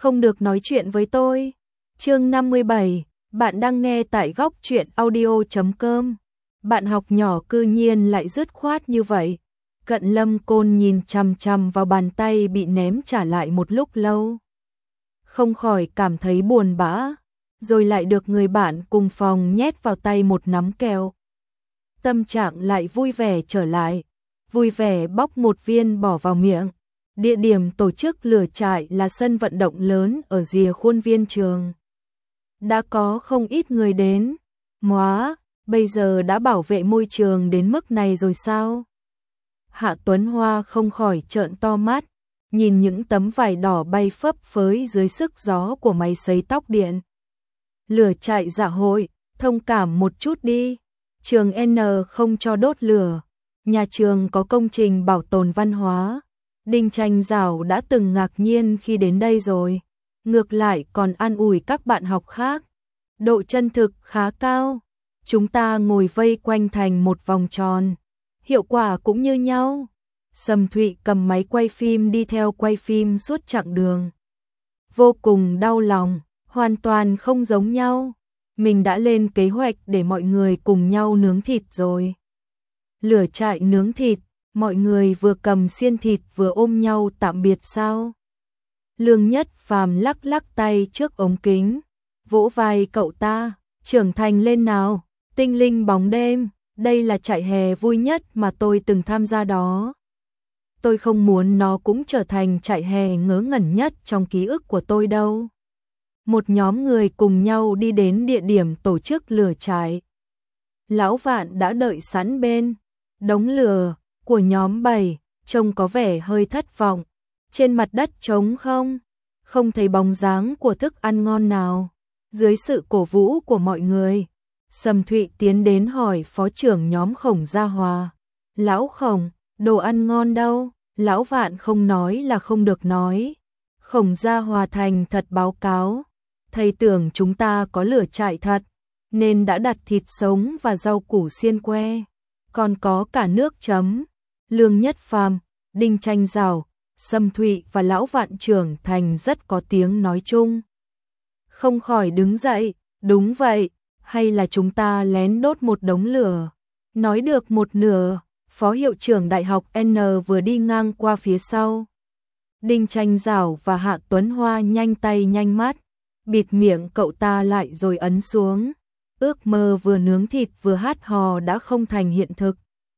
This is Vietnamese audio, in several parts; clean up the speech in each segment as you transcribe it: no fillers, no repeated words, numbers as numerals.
không được nói chuyện với tôi. Chương 57, bạn đang nghe tại góc truyện audio.com. Bạn học nhỏ cư nhiên lại dứt khoát như vậy. Cận Lâm Côn nhìn chằm chằm vào bàn tay bị ném trả lại một lúc lâu. Không khỏi cảm thấy buồn bã, rồi lại được người bạn cùng phòng nhét vào tay một nắm kẹo. Tâm trạng lại vui vẻ trở lại, vui vẻ bóc một viên bỏ vào miệng. Địa điểm tổ chức lửa trại là sân vận động lớn ở rìa khuôn viên trường. Đã có không ít người đến. Móa, bây giờ đã bảo vệ môi trường đến mức này rồi sao? Hạ Tuấn Hoa không khỏi trợn to mắt, nhìn những tấm vải đỏ bay phấp phới dưới sức gió của máy sấy tóc điện. Lửa trại dạ hội, thông cảm một chút đi. Trường N không cho đốt lửa. Nhà trường có công trình bảo tồn văn hóa. Đinh Tranh Giảo đã từng ngạc nhiên khi đến đây rồi. Ngược lại còn an ủi các bạn học khác. Độ chân thực khá cao. Chúng ta ngồi vây quanh thành một vòng tròn. Hiệu quả cũng như nhau. Sầm Thụy cầm máy quay phim đi theo quay phim suốt chặng đường. Vô cùng đau lòng, hoàn toàn không giống nhau. Mình đã lên kế hoạch để mọi người cùng nhau nướng thịt rồi. Lửa trại nướng thịt, mọi người vừa cầm xiên thịt vừa ôm nhau tạm biệt sao? Lương Nhất Phàm lắc lắc tay trước ống kính, vỗ vai cậu ta, trưởng thành lên nào, tinh linh bóng đêm, đây là trại hè vui nhất mà tôi từng tham gia đó. Tôi không muốn nó cũng trở thành trại hè ngớ ngẩn nhất trong ký ức của tôi đâu. Một nhóm người cùng nhau đi đến địa điểm tổ chức lửa trại. Lão Vạn đã đợi sẵn bên đống lửa của nhóm 7, trông có vẻ hơi thất vọng. Trên mặt đất trống không thấy bóng dáng của thức ăn ngon nào. Dưới sự cổ vũ của mọi người, Sầm Thụy tiến đến hỏi phó trưởng nhóm Khổng Gia Hòa. Lão Khổng, đồ ăn ngon đâu? Lão Vạn không nói là không được nói. Khổng Gia Hòa thành thật báo cáo. Thầy tưởng chúng ta có lửa trại thật, nên đã đặt thịt sống và rau củ xiên que. Còn có cả nước chấm. Lương Nhất Phàm, Đinh Tranh Giảo, Sầm Thụy và Lão Vạn trưởng thành rất có tiếng nói chung. Không khỏi đứng dậy, đúng vậy, hay là chúng ta lén đốt một đống lửa. Nói được một nửa, phó hiệu trưởng đại học N vừa đi ngang qua phía sau. Đinh Tranh Giảo và Hạ Tuấn Hoa nhanh tay nhanh mắt, bịt miệng cậu ta lại rồi ấn xuống. Ước mơ vừa nướng thịt vừa hát hò đã không thành hiện thực.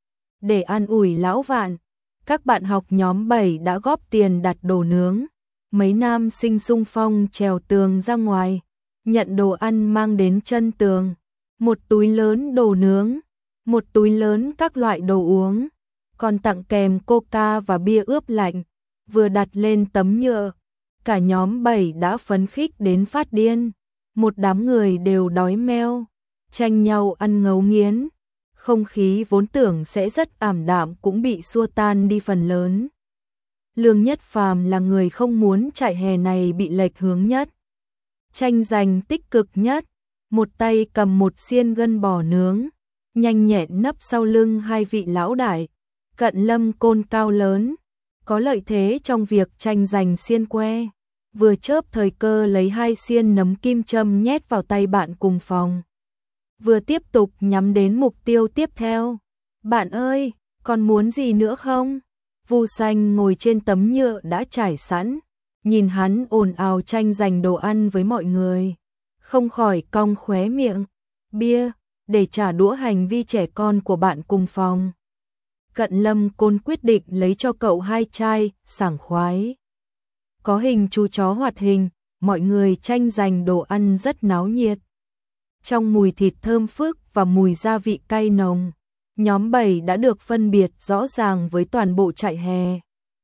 Để an ủi Lão Vạn, các bạn học nhóm 7 đã góp tiền đặt đồ nướng. Mấy nam sinh xung phong trèo tường ra ngoài, nhận đồ ăn mang đến chân tường. Một túi lớn đồ nướng, một túi lớn các loại đồ uống, còn tặng kèm coca và bia ướp lạnh, vừa đặt lên tấm nhựa. Cả nhóm 7 đã phấn khích đến phát điên. Một đám người đều đói meo, tranh nhau ăn ngấu nghiến. Không khí vốn tưởng sẽ rất ảm đạm cũng bị xua tan đi phần lớn. Lương Nhất Phàm là người không muốn trại hè này bị lệch hướng nhất, tranh giành tích cực nhất. Một tay cầm một xiên gân bò nướng, nhanh nhẹn nấp sau lưng hai vị lão đại. Cận Lâm Côn cao lớn, có lợi thế trong việc tranh giành xiên que. Vừa chớp thời cơ lấy hai xiên nấm kim châm nhét vào tay bạn cùng phòng. Vừa tiếp tục nhắm đến mục tiêu tiếp theo. Bạn ơi, còn muốn gì nữa không? Vu Xanh ngồi trên tấm nhựa đã trải sẵn, nhìn hắn ồn ào tranh giành đồ ăn với mọi người, không khỏi cong khóe miệng. Bia, để trả đũa hành vi trẻ con của bạn cùng phòng. Cận Lâm Côn quyết định lấy cho cậu hai chai, sảng khoái. Có hình chú chó hoạt hình, mọi người tranh giành đồ ăn rất náo nhiệt. Trong mùi thịt thơm phức và mùi gia vị cay nồng, nhóm 7 đã được phân biệt rõ ràng với toàn bộ trại hè.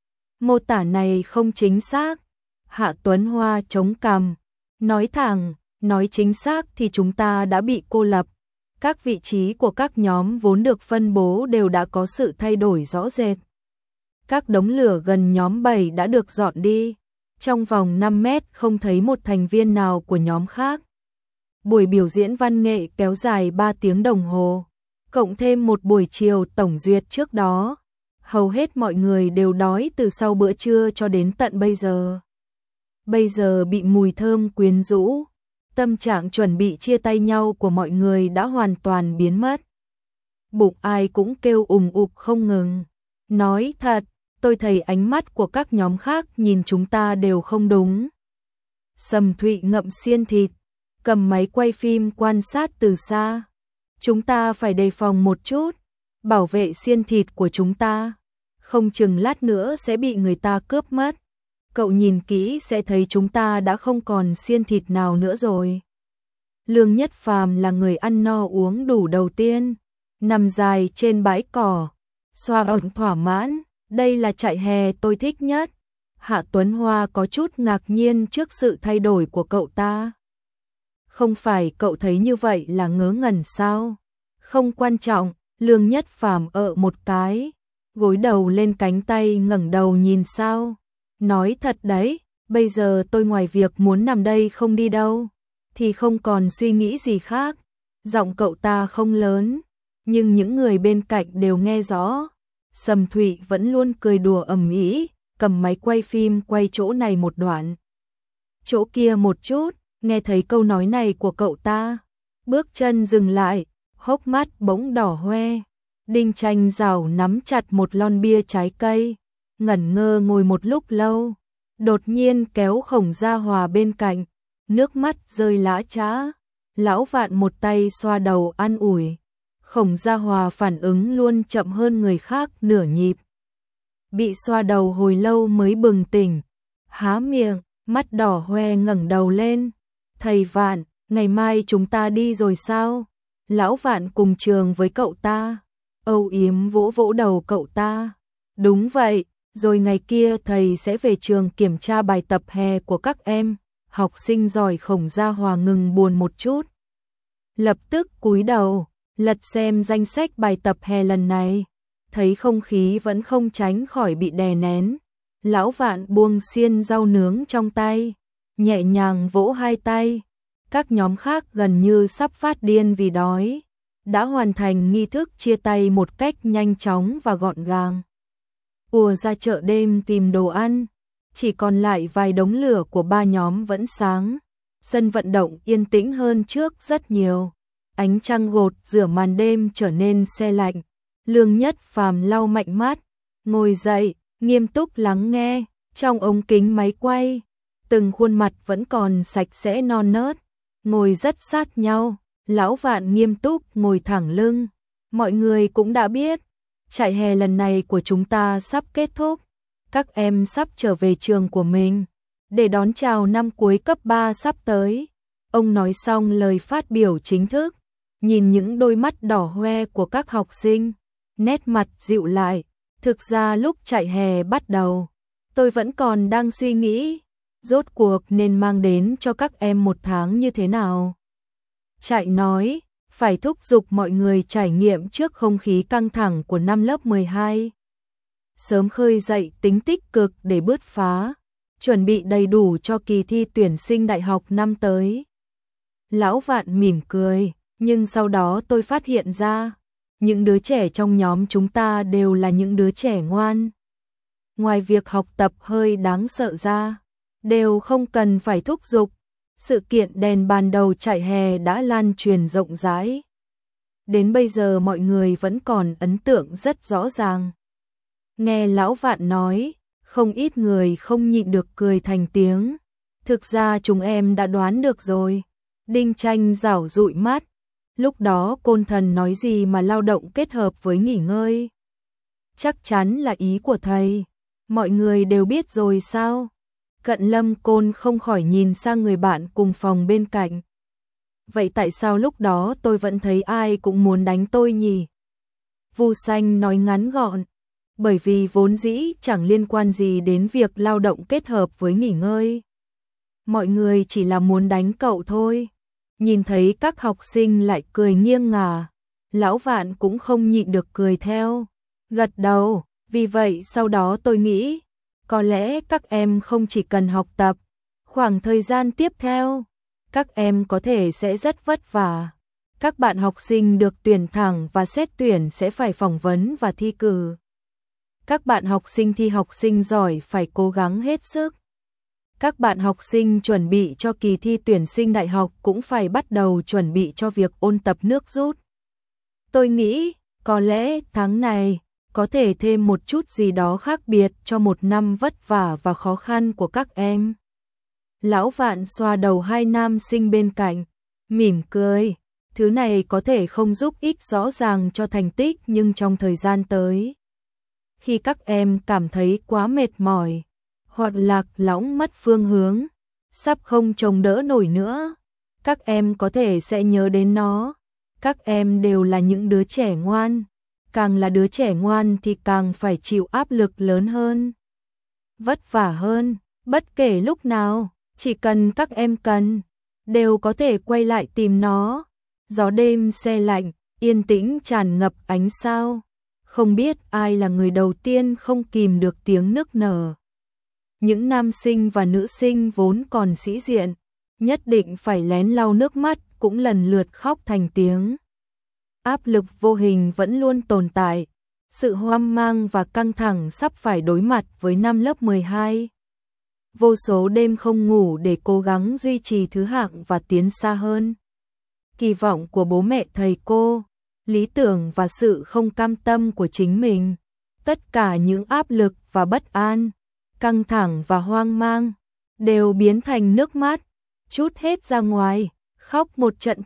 Mô tả này không chính xác. Hạ Tuấn Hoa chống cằm, nói thẳng, nói chính xác thì chúng ta đã bị cô lập. Các vị trí của các nhóm vốn được phân bố đều đã có sự thay đổi rõ rệt. Các đống lửa gần nhóm 7 đã được dọn đi. Trong vòng 5 mét không thấy một thành viên nào của nhóm khác. Buổi biểu diễn văn nghệ kéo dài 3 tiếng đồng hồ, cộng thêm một buổi chiều tổng duyệt trước đó. Hầu hết mọi người đều đói từ sau bữa trưa cho đến tận bây giờ. bây giờ bị mùi thơm quyến rũ, tâm trạng chuẩn bị chia tay nhau của mọi người đã hoàn toàn biến mất. Bụng ai cũng kêu ùng ục không ngừng. Nói thật, tôi thấy ánh mắt của các nhóm khác nhìn chúng ta đều không đúng. Sầm Thụy ngậm xiên thịt, cầm máy quay phim quan sát từ xa. Chúng ta phải đề phòng một chút, bảo vệ xiên thịt của chúng ta, không chừng lát nữa sẽ bị người ta cướp mất. Cậu nhìn kỹ sẽ thấy chúng ta đã không còn xiên thịt nào nữa rồi. Lương Nhất Phàm là người ăn no uống đủ đầu tiên, nằm dài trên bãi cỏ, xoa ẩn thỏa mãn, đây là trại hè tôi thích nhất. Hạ Tuấn Hoa có chút ngạc nhiên trước sự thay đổi của cậu ta. Không phải cậu thấy như vậy là ngớ ngẩn sao? Không quan trọng, Lương Nhất Phàm một cái, gối đầu lên cánh tay ngẩng đầu nhìn sao. Nói thật đấy, bây giờ tôi ngoài việc muốn nằm đây không đi đâu, thì không còn suy nghĩ gì khác. Giọng cậu ta không lớn, nhưng những người bên cạnh đều nghe rõ. Sầm Thụy vẫn luôn cười đùa ầm ĩ, cầm máy quay phim quay chỗ này một đoạn, chỗ kia một chút, nghe thấy câu nói này của cậu ta, bước chân dừng lại, hốc mắt bỗng đỏ hoe. Đinh Tranh Dảo nắm chặt một lon bia trái cây, ngẩn ngơ ngồi một lúc lâu, đột nhiên kéo Khổng Gia Hòa bên cạnh, nước mắt rơi lã chã. Lão Vạn một tay xoa đầu an ủi. Khổng Gia Hòa phản ứng luôn chậm hơn người khác nửa nhịp. Bị xoa đầu hồi lâu mới bừng tỉnh, há miệng, mắt đỏ hoe ngẩng đầu lên. Thầy Vạn, ngày mai chúng ta đi rồi sao? Lão Vạn cùng trường với cậu ta. Âu yếm vỗ vỗ đầu cậu ta. Đúng vậy, rồi ngày kia thầy sẽ về trường kiểm tra bài tập hè của các em. Học sinh giỏi. Khổng Gia Hòa ngừng buồn một chút, lập tức cúi đầu lật xem danh sách bài tập hè lần này, thấy không khí vẫn không tránh khỏi bị đè nén. Lão Vạn buông xiên rau nướng trong tay, nhẹ nhàng vỗ hai tay. Các nhóm khác gần như sắp phát điên vì đói, đã hoàn thành nghi thức chia tay một cách nhanh chóng và gọn gàng. Ùa ra chợ đêm tìm đồ ăn, chỉ còn lại vài đống lửa của ba nhóm vẫn sáng. Sân vận động yên tĩnh hơn trước rất nhiều. Ánh trăng gột rửa màn đêm trở nên se lạnh. Lương Nhất Phàm lau mạnh mắt, ngồi dậy, nghiêm túc lắng nghe. Trong ống kính máy quay, từng khuôn mặt vẫn còn sạch sẽ non nớt, ngồi rất sát nhau. Lão Vạn nghiêm túc ngồi thẳng lưng. Mọi người cũng đã biết, trại hè lần này của chúng ta sắp kết thúc. Các em sắp trở về trường của mình để đón chào năm cuối cấp 3 sắp tới. Ông nói xong lời phát biểu chính thức, nhìn những đôi mắt đỏ hoe của các học sinh, nét mặt dịu lại. Thực ra lúc trại hè bắt đầu, tôi vẫn còn đang suy nghĩ, rốt cuộc nên mang đến cho các em một tháng như thế nào. Trại nói, phải thúc giục mọi người trải nghiệm trước không khí căng thẳng của năm lớp 12. Sớm khơi dậy tính tích cực để bứt phá, chuẩn bị đầy đủ cho kỳ thi tuyển sinh đại học năm tới. Lão Vạn mỉm cười, nhưng sau đó tôi phát hiện ra, những đứa trẻ trong nhóm chúng ta đều là những đứa trẻ ngoan. Ngoài việc học tập hơi đáng sợ ra, đều không cần phải thúc giục. Sự kiện đèn bàn đầu trại hè đã lan truyền rộng rãi. Đến bây giờ mọi người vẫn còn ấn tượng rất rõ ràng. Nghe Lão Vạn nói, không ít người không nhịn được cười thành tiếng. Thực ra chúng em đã đoán được rồi. Đinh Tranh Dảo dụi mắt. Lúc đó Côn Thần nói gì mà lao động kết hợp với nghỉ ngơi? Chắc chắn là ý của thầy. Mọi người đều biết rồi sao? Cận Lâm Côn không khỏi nhìn sang người bạn cùng phòng bên cạnh. Vậy tại sao lúc đó tôi vẫn thấy ai cũng muốn đánh tôi nhỉ? Vu Xanh nói ngắn gọn. Bởi vì vốn dĩ chẳng liên quan gì đến việc lao động kết hợp với nghỉ ngơi. Mọi người chỉ là muốn đánh cậu thôi. Nhìn thấy các học sinh lại cười nghiêng ngả, Lão Vạn cũng không nhịn được cười theo, gật đầu. Vì vậy sau đó tôi nghĩ, có lẽ các em không chỉ cần học tập, khoảng thời gian tiếp theo, các em có thể sẽ rất vất vả. Các bạn học sinh được tuyển thẳng và xét tuyển sẽ phải phỏng vấn và thi cử. Các bạn học sinh thi học sinh giỏi phải cố gắng hết sức. Các bạn học sinh chuẩn bị cho kỳ thi tuyển sinh đại học cũng phải bắt đầu chuẩn bị cho việc ôn tập nước rút. Tôi nghĩ, có lẽ tháng này có thể thêm một chút gì đó khác biệt cho một năm vất vả và khó khăn của các em. Lão Vạn xoa đầu hai nam sinh bên cạnh, mỉm cười. Thứ này có thể không giúp ích rõ ràng cho thành tích, nhưng trong thời gian tới, khi các em cảm thấy quá mệt mỏi, hoặc lạc lõng mất phương hướng, sắp không chống đỡ nổi nữa, các em có thể sẽ nhớ đến nó. Các em đều là những đứa trẻ ngoan, càng là đứa trẻ ngoan thì càng phải chịu áp lực lớn hơn, vất vả hơn, bất kể lúc nào, chỉ cần các em cần, đều có thể quay lại tìm nó. Gió đêm se lạnh, yên tĩnh tràn ngập ánh sao. Không biết ai là người đầu tiên không kìm được tiếng nức nở. Những nam sinh và nữ sinh vốn còn sĩ diện, nhất định phải lén lau nước mắt, cũng lần lượt khóc thành tiếng. Áp lực vô hình vẫn luôn tồn tại, sự hoang mang và căng thẳng sắp phải đối mặt với năm lớp 12. Vô số đêm không ngủ để cố gắng duy trì thứ hạng và tiến xa hơn. Kỳ vọng của bố mẹ thầy cô, lý tưởng và sự không cam tâm của chính mình, tất cả những áp lực và bất an, căng thẳng và hoang mang đều biến thành nước mắt, trút hết ra ngoài, khóc một trận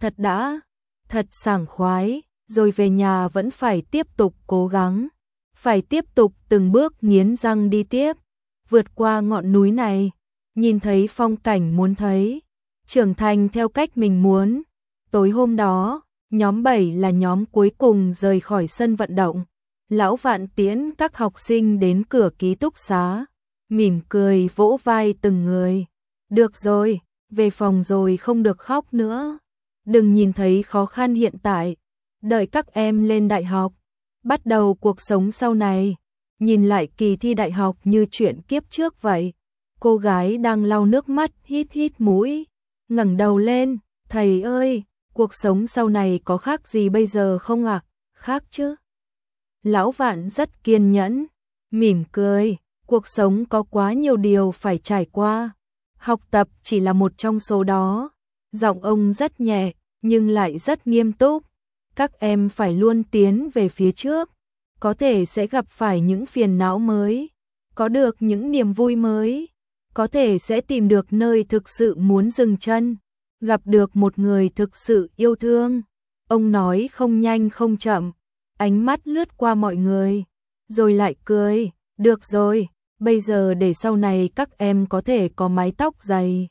thật sảng khoái, rồi về nhà vẫn phải tiếp tục cố gắng, phải tiếp tục từng bước nghiến răng đi tiếp, vượt qua ngọn núi này, nhìn thấy phong cảnh muốn thấy, trưởng thành theo cách mình muốn. Tối hôm đó, nhóm 7 là nhóm cuối cùng rời khỏi sân vận động. Lão Vạn tiễn các học sinh đến cửa ký túc xá, mỉm cười vỗ vai từng người. Được rồi, về phòng rồi không được khóc nữa. Đừng nhìn thấy khó khăn hiện tại, đợi các em lên đại học, bắt đầu cuộc sống sau này. Nhìn lại kỳ thi đại học như chuyện kiếp trước vậy. Cô gái đang lau nước mắt hít hít mũi, ngẩng đầu lên, thầy ơi, cuộc sống sau này có khác gì bây giờ không ạ? Khác chứ. Lão Vạn rất kiên nhẫn, mỉm cười, cuộc sống có quá nhiều điều phải trải qua. Học tập chỉ là một trong số đó. Giọng ông rất nhẹ, nhưng lại rất nghiêm túc. Các em phải luôn tiến về phía trước. Có thể sẽ gặp phải những phiền não mới, có được những niềm vui mới, có thể sẽ tìm được nơi thực sự muốn dừng chân, gặp được một người thực sự yêu thương. Ông nói không nhanh không chậm, ánh mắt lướt qua mọi người, rồi lại cười, được rồi, bây giờ để sau này các em có thể có mái tóc dày.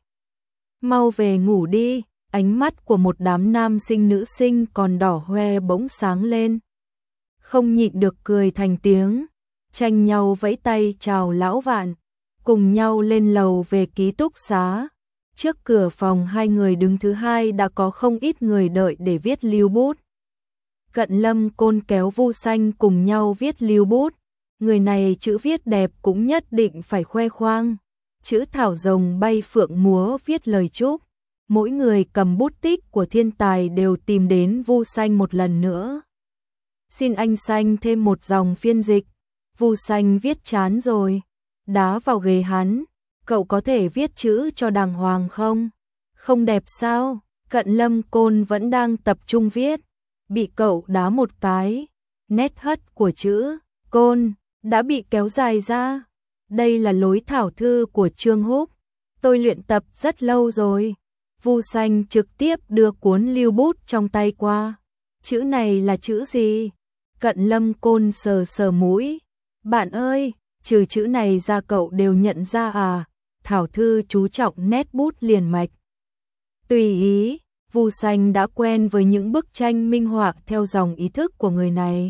Mau về ngủ đi, ánh mắt của một đám nam sinh nữ sinh còn đỏ hoe bỗng sáng lên. Không nhịn được cười thành tiếng, tranh nhau vẫy tay chào Lão Vạn, cùng nhau lên lầu về ký túc xá. Trước cửa phòng hai người đứng thứ hai đã có không ít người đợi để viết lưu bút. Cận Lâm Côn kéo Vu Xanh cùng nhau viết lưu bút. Người này chữ viết đẹp cũng nhất định phải khoe khoang. Chữ thảo rồng bay phượng múa viết lời chúc. Mỗi người cầm bút tích của thiên tài đều tìm đến Vu Xanh một lần nữa. Xin anh Xanh thêm một dòng phiên dịch. Vu Xanh viết chán rồi, đá vào ghế hắn. Cậu có thể viết chữ cho đàng hoàng không? Không đẹp sao? Cận Lâm Côn vẫn đang tập trung viết, bị cậu đá một cái. Nét hất của chữ Côn đã bị kéo dài ra. Đây là lối thảo thư của Trương Húc. Tôi luyện tập rất lâu rồi. Vu Xanh trực tiếp đưa cuốn lưu bút trong tay qua. Chữ này là chữ gì? Cận Lâm Côn sờ sờ mũi. Bạn ơi, trừ chữ này ra cậu đều nhận ra à? Thảo thư chú trọng nét bút liền mạch. Tùy ý, Vu Xanh đã quen với những bức tranh minh họa theo dòng ý thức của người này.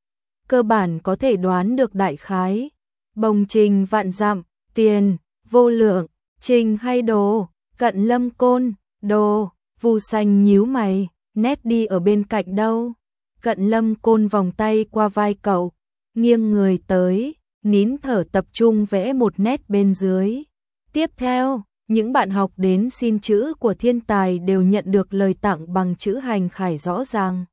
Cơ bản có thể đoán được đại khái. Bồng trình vạn dặm, tiền, vô lượng, trình hay đồ, Cận Lâm Côn, đồ, Vu Xanh nhíu mày, nét đi ở bên cạnh đâu? Cận Lâm Côn vòng tay qua vai cậu, nghiêng người tới, nín thở tập trung vẽ một nét bên dưới. Tiếp theo, những bạn học đến xin chữ của thiên tài đều nhận được lời tặng bằng chữ hành khải rõ ràng,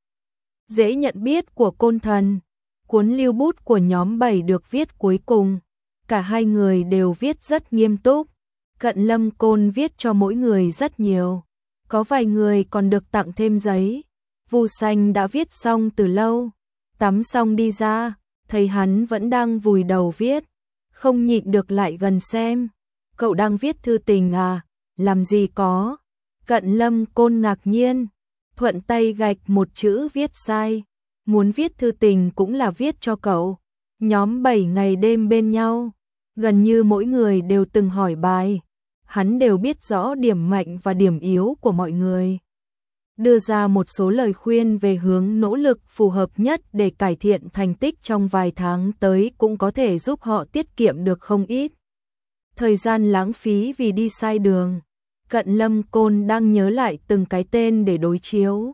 dễ nhận biết của Côn Thần. Cuốn lưu bút của nhóm 7 được viết cuối cùng. Cả hai người đều viết rất nghiêm túc. Cận Lâm Côn viết cho mỗi người rất nhiều, có vài người còn được tặng thêm giấy. Vu Xanh đã viết xong từ lâu, tắm xong đi ra, thấy hắn vẫn đang vùi đầu viết, không nhịn được lại gần xem. Cậu đang viết thư tình à? Làm gì có. Cận Lâm Côn ngạc nhiên, thuận tay gạch một chữ viết sai. Muốn viết thư tình cũng là viết cho cậu. Nhóm 7 ngày đêm bên nhau, gần như mỗi người đều từng hỏi bài. Hắn đều biết rõ điểm mạnh và điểm yếu của mọi người, đưa ra một số lời khuyên về hướng nỗ lực phù hợp nhất để cải thiện thành tích trong vài tháng tới, cũng có thể giúp họ tiết kiệm được không ít thời gian lãng phí vì đi sai đường. Cận Lâm Côn đang nhớ lại từng cái tên để đối chiếu.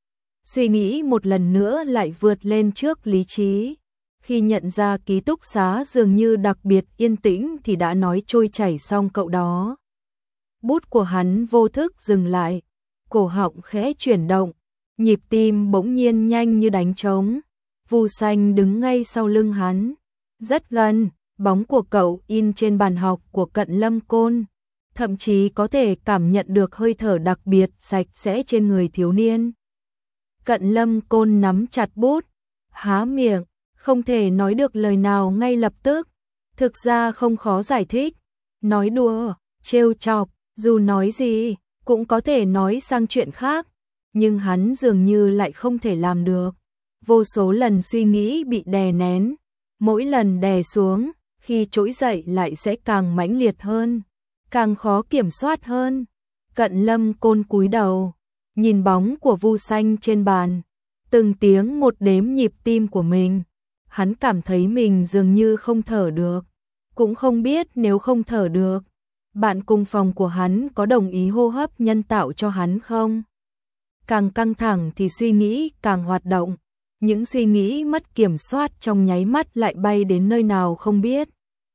Suy nghĩ một lần nữa lại vượt lên trước lý trí. Khi nhận ra ký túc xá dường như đặc biệt yên tĩnh thì đã nói trôi chảy xong cậu đó. Bút của hắn vô thức dừng lại, cổ họng khẽ chuyển động, nhịp tim bỗng nhiên nhanh như đánh trống. Vu Xanh đứng ngay sau lưng hắn, rất gần, bóng của cậu in trên bàn học của Cận Lâm Côn, thậm chí có thể cảm nhận được hơi thở đặc biệt sạch sẽ trên người thiếu niên. Cận Lâm Côn nắm chặt bút, há miệng, không thể nói được lời nào ngay lập tức. Thực ra không khó giải thích, nói đùa, trêu chọc, dù nói gì cũng có thể nói sang chuyện khác, nhưng hắn dường như lại không thể làm được. Vô số lần suy nghĩ bị đè nén, mỗi lần đè xuống, khi trỗi dậy lại sẽ càng mãnh liệt hơn, càng khó kiểm soát hơn. Cận Lâm Côn cúi đầu, nhìn bóng của Vu Xanh trên bàn, từng tiếng một đếm nhịp tim của mình. Hắn cảm thấy mình dường như không thở được, cũng không biết nếu không thở được, bạn cùng phòng của hắn có đồng ý hô hấp nhân tạo cho hắn không? Càng căng thẳng thì suy nghĩ càng hoạt động, những suy nghĩ mất kiểm soát trong nháy mắt lại bay đến nơi nào không biết.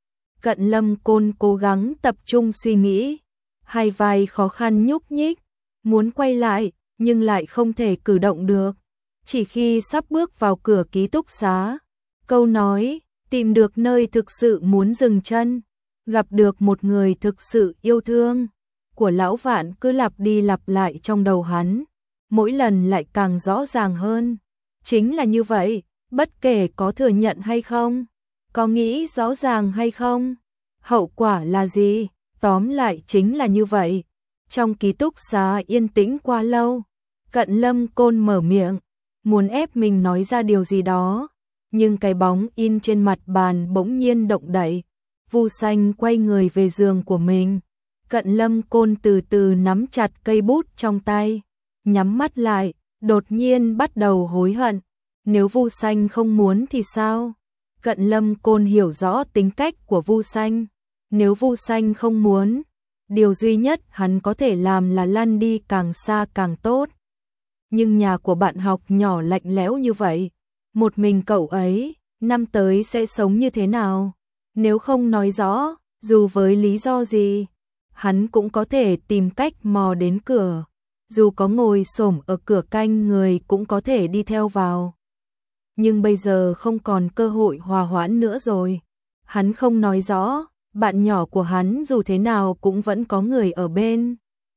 Cận Lâm Côn cố gắng tập trung suy nghĩ, hai vai khó khăn nhúc nhích, muốn quay lại nhưng lại không thể cử động được. Chỉ khi sắp bước vào cửa ký túc xá, câu nói tìm được nơi thực sự muốn dừng chân, gặp được một người thực sự yêu thương của Lão Vạn cứ lặp đi lặp lại trong đầu hắn, mỗi lần lại càng rõ ràng hơn. Chính là như vậy, bất kể có thừa nhận hay không, có nghĩ rõ ràng hay không, hậu quả là gì, tóm lại chính là như vậy. Trong ký túc xá yên tĩnh quá lâu, Cận Lâm Côn mở miệng, muốn ép mình nói ra điều gì đó, nhưng cái bóng in trên mặt bàn bỗng nhiên động đậy. Vu Xanh quay người về giường của mình. Cận Lâm Côn từ từ nắm chặt cây bút trong tay, nhắm mắt lại, đột nhiên bắt đầu hối hận. Nếu Vu Xanh không muốn thì sao? Cận Lâm Côn hiểu rõ tính cách của Vu Xanh. Nếu Vu Xanh không muốn, điều duy nhất hắn có thể làm là lăn đi càng xa càng tốt. Nhưng nhà của bạn học nhỏ lạnh lẽo như vậy, một mình cậu ấy, năm tới sẽ sống như thế nào? Nếu không nói rõ, dù với lý do gì, hắn cũng có thể tìm cách mò đến cửa. Dù có ngồi xổm ở cửa canh người cũng có thể đi theo vào. Nhưng bây giờ không còn cơ hội hòa hoãn nữa rồi. Hắn không nói rõ, bạn nhỏ của hắn dù thế nào cũng vẫn có người ở bên.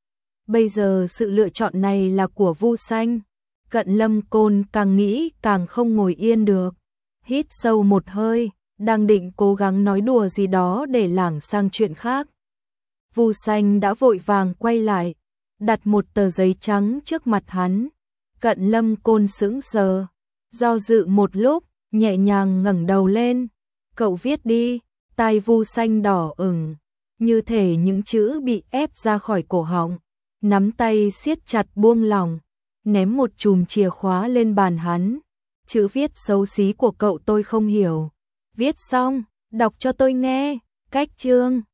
Bây giờ sự lựa chọn này là của Vu Xanh. Cận Lâm Côn càng nghĩ càng không ngồi yên được. Hít sâu một hơi, đang định cố gắng nói đùa gì đó để lảng sang chuyện khác. Vu Xanh đã vội vàng quay lại, đặt một tờ giấy trắng trước mặt hắn. Cận Lâm Côn sững sờ, do dự một lúc, nhẹ nhàng ngẩng đầu lên. Cậu viết đi. Tai Vu Xanh đỏ ửng, như thể những chữ bị ép ra khỏi cổ họng. Nắm tay siết chặt buông lỏng, ném một chùm chìa khóa lên bàn hắn. Chữ viết xấu xí của cậu tôi không hiểu. Viết xong, đọc cho tôi nghe. Cách chương